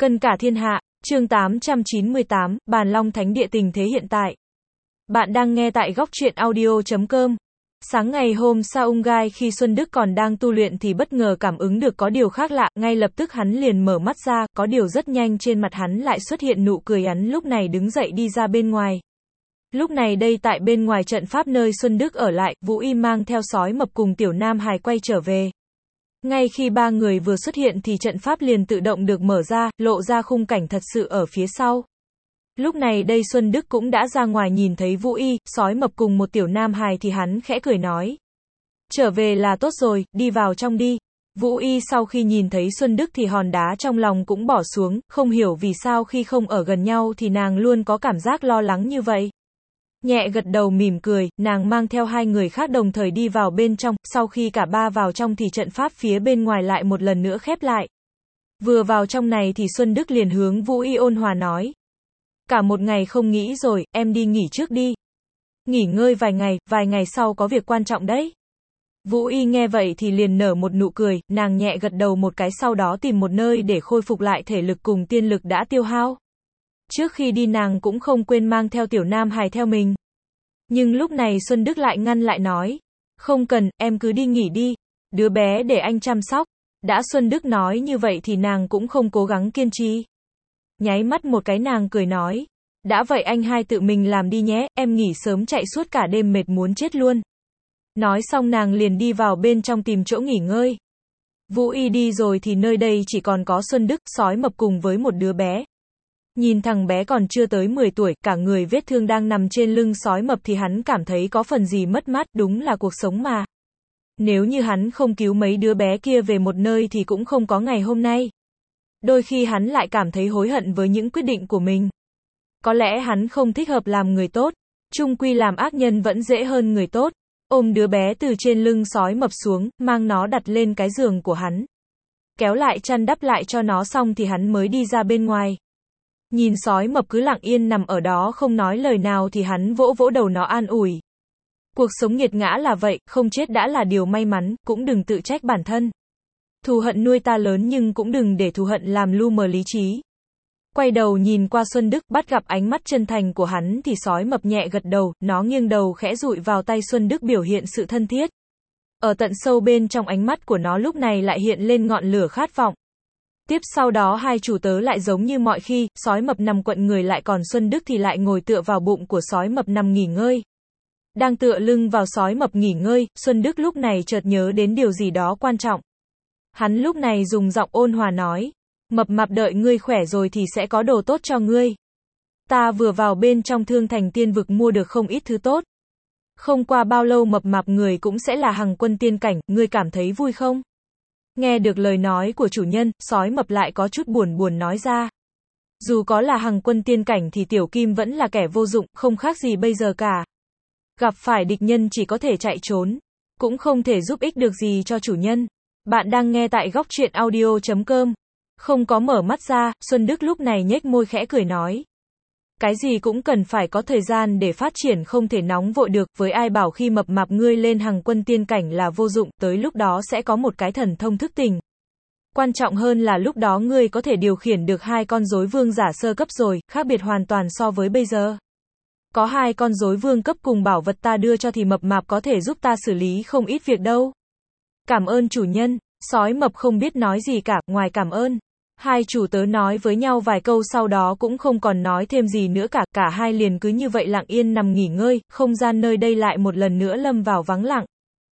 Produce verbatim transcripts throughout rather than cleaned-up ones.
Cân cả thiên hạ, chương tám trăm chín mươi tám, Bàn Long Thánh Địa tình thế hiện tại. Bạn đang nghe tại góc truyện audio chấm com. Sáng ngày hôm Saungai khi Xuân Đức còn đang tu luyện thì bất ngờ cảm ứng được có điều khác lạ, ngay lập tức hắn liền mở mắt ra, có điều rất nhanh trên mặt hắn lại xuất hiện nụ cười, hắn lúc này đứng dậy đi ra bên ngoài. Lúc này đây tại bên ngoài trận pháp nơi Xuân Đức ở lại, Vũ Y mang theo Sói Mập cùng Tiểu Nam Hải quay trở về. Ngay khi ba người vừa xuất hiện thì trận pháp liền tự động được mở ra, lộ ra khung cảnh thật sự ở phía sau. Lúc này đây Xuân Đức cũng đã ra ngoài nhìn thấy Vũ Y, Sói Mập cùng một Tiểu Nam Hài thì hắn khẽ cười nói. Trở về là tốt rồi, đi vào trong đi. Vũ Y sau khi nhìn thấy Xuân Đức thì hòn đá trong lòng cũng bỏ xuống, không hiểu vì sao khi không ở gần nhau thì nàng luôn có cảm giác lo lắng như vậy. Nhẹ gật đầu mỉm cười, nàng mang theo hai người khác đồng thời đi vào bên trong, sau khi cả ba vào trong thì trận pháp phía bên ngoài lại một lần nữa khép lại. Vừa vào trong này thì Xuân Đức liền hướng Vũ Y ôn hòa nói. Cả một ngày không nghĩ rồi, em đi nghỉ trước đi. Nghỉ ngơi vài ngày, vài ngày sau có việc quan trọng đấy. Vũ Y nghe vậy thì liền nở một nụ cười, nàng nhẹ gật đầu một cái sau đó tìm một nơi để khôi phục lại thể lực cùng tiên lực đã tiêu hao. Trước khi đi nàng cũng không quên mang theo Tiểu Nam Hài theo mình. Nhưng lúc này Xuân Đức lại ngăn lại nói. Không cần, em cứ đi nghỉ đi. Đứa bé để anh chăm sóc. Đã Xuân Đức nói như vậy thì nàng cũng không cố gắng kiên trì. Nháy mắt một cái nàng cười nói. Đã vậy anh hai tự mình làm đi nhé, em nghỉ sớm chạy suốt cả đêm mệt muốn chết luôn. Nói xong nàng liền đi vào bên trong tìm chỗ nghỉ ngơi. Vũ Y đi rồi thì nơi đây chỉ còn có Xuân Đức, Sói Mập cùng với một đứa bé. Nhìn thằng bé còn chưa tới mười tuổi, cả người vết thương đang nằm trên lưng Sói Mập thì hắn cảm thấy có phần gì mất mát, đúng là cuộc sống mà. Nếu như hắn không cứu mấy đứa bé kia về một nơi thì cũng không có ngày hôm nay. Đôi khi hắn lại cảm thấy hối hận với những quyết định của mình. Có lẽ hắn không thích hợp làm người tốt, chung quy làm ác nhân vẫn dễ hơn người tốt. Ôm đứa bé từ trên lưng Sói Mập xuống, mang nó đặt lên cái giường của hắn. Kéo lại chăn đắp lại cho nó xong thì hắn mới đi ra bên ngoài. Nhìn Sói Mập cứ lặng yên nằm ở đó không nói lời nào thì hắn vỗ vỗ đầu nó an ủi. Cuộc sống nghiệt ngã là vậy, không chết đã là điều may mắn, cũng đừng tự trách bản thân. Thù hận nuôi ta lớn nhưng cũng đừng để thù hận làm lu mờ lý trí. Quay đầu nhìn qua Xuân Đức, bắt gặp ánh mắt chân thành của hắn thì Sói Mập nhẹ gật đầu, nó nghiêng đầu khẽ dụi vào tay Xuân Đức biểu hiện sự thân thiết. Ở tận sâu bên trong ánh mắt của nó lúc này lại hiện lên ngọn lửa khát vọng. Tiếp sau đó hai chủ tớ lại giống như mọi khi, Sói Mập nằm quận người lại còn Xuân Đức thì lại ngồi tựa vào bụng của Sói Mập nằm nghỉ ngơi. Đang tựa lưng vào Sói Mập nghỉ ngơi, Xuân Đức lúc này chợt nhớ đến điều gì đó quan trọng. Hắn lúc này dùng giọng ôn hòa nói. Mập Mạp đợi ngươi khỏe rồi thì sẽ có đồ tốt cho ngươi. Ta vừa vào bên trong Thương Thành Tiên Vực mua được không ít thứ tốt. Không qua bao lâu Mập Mạp người cũng sẽ là hằng quân tiên cảnh, ngươi cảm thấy vui không? Nghe được lời nói của chủ nhân, Sói Mập lại có chút buồn buồn nói ra. Dù có là hằng quân tiên cảnh thì Tiểu Kim vẫn là kẻ vô dụng, không khác gì bây giờ cả. Gặp phải địch nhân chỉ có thể chạy trốn, cũng không thể giúp ích được gì cho chủ nhân. Bạn đang nghe tại góc truyện audio chấm com. Không có mở mắt ra, Xuân Đức lúc này nhếch môi khẽ cười nói. Cái gì cũng cần phải có thời gian để phát triển, không thể nóng vội được, với ai bảo khi Mập Mạp ngươi lên hằng quân tiên cảnh là vô dụng, tới lúc đó sẽ có một cái thần thông thức tỉnh. Quan trọng hơn là lúc đó ngươi có thể điều khiển được hai con rối vương giả sơ cấp rồi, khác biệt hoàn toàn so với bây giờ. Có hai con rối vương cấp cùng bảo vật ta đưa cho thì Mập Mạp có thể giúp ta xử lý không ít việc đâu. Cảm ơn chủ nhân. Sói Mập không biết nói gì cả, ngoài cảm ơn. Hai chủ tớ nói với nhau vài câu sau đó cũng không còn nói thêm gì nữa cả, cả hai liền cứ như vậy lặng yên nằm nghỉ ngơi, không gian nơi đây lại một lần nữa lâm vào vắng lặng.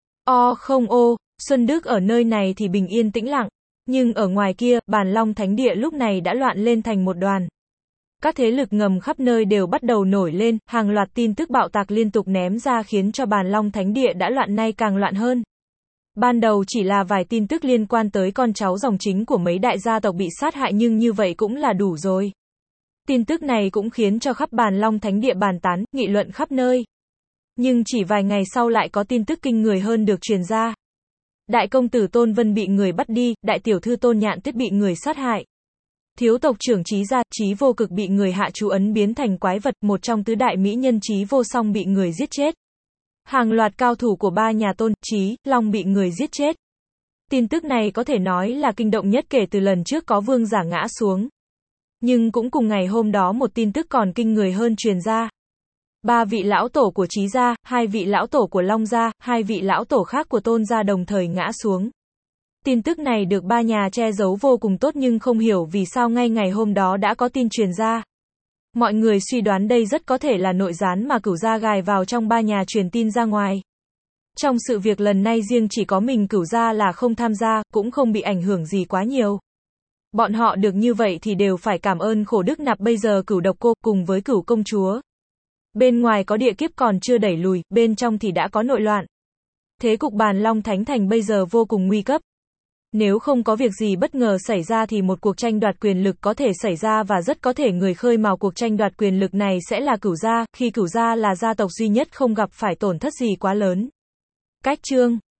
O không ô, Xuân Đức ở nơi này thì bình yên tĩnh lặng, nhưng ở ngoài kia, Bàn Long Thánh Địa lúc này đã loạn lên thành một đoàn. Các thế lực ngầm khắp nơi đều bắt đầu nổi lên, hàng loạt tin tức bạo tạc liên tục ném ra khiến cho Bàn Long Thánh Địa đã loạn nay càng loạn hơn. Ban đầu chỉ là vài tin tức liên quan tới con cháu dòng chính của mấy đại gia tộc bị sát hại nhưng như vậy cũng là đủ rồi. Tin tức này cũng khiến cho khắp Bàn Long Thánh Địa bàn tán, nghị luận khắp nơi. Nhưng chỉ vài ngày sau lại có tin tức kinh người hơn được truyền ra. Đại công tử Tôn Vân bị người bắt đi, đại tiểu thư Tôn Nhạn Tuyết bị người sát hại. Thiếu tộc trưởng Trí Gia, Trí Vô Cực bị người hạ chú ấn biến thành quái vật, một trong tứ đại mỹ nhân Trí Vô Song bị người giết chết. Hàng loạt cao thủ của ba nhà Tôn, Trí, Long bị người giết chết. Tin tức này có thể nói là kinh động nhất kể từ lần trước có vương giả ngã xuống. Nhưng cũng cùng ngày hôm đó một tin tức còn kinh người hơn truyền ra. Ba vị lão tổ của Trí gia, hai vị lão tổ của Long gia, hai vị lão tổ khác của Tôn gia đồng thời ngã xuống. Tin tức này được ba nhà che giấu vô cùng tốt nhưng không hiểu vì sao ngay ngày hôm đó đã có tin truyền ra. Mọi người suy đoán đây rất có thể là nội gián mà Cửu gia gài vào trong ba nhà truyền tin ra ngoài. Trong sự việc lần này riêng chỉ có mình Cửu gia là không tham gia, cũng không bị ảnh hưởng gì quá nhiều. Bọn họ được như vậy thì đều phải cảm ơn khổ Đức Nạp bây giờ Cửu độc cô cùng với Cửu công chúa. Bên ngoài có địa kiếp còn chưa đẩy lùi, bên trong thì đã có nội loạn. Thế cục Bàn Long Thánh Thành bây giờ vô cùng nguy cấp. Nếu không có việc gì bất ngờ xảy ra thì một cuộc tranh đoạt quyền lực có thể xảy ra và rất có thể người khơi mào cuộc tranh đoạt quyền lực này sẽ là Cửu gia, khi Cửu gia là gia tộc duy nhất không gặp phải tổn thất gì quá lớn. Cách chương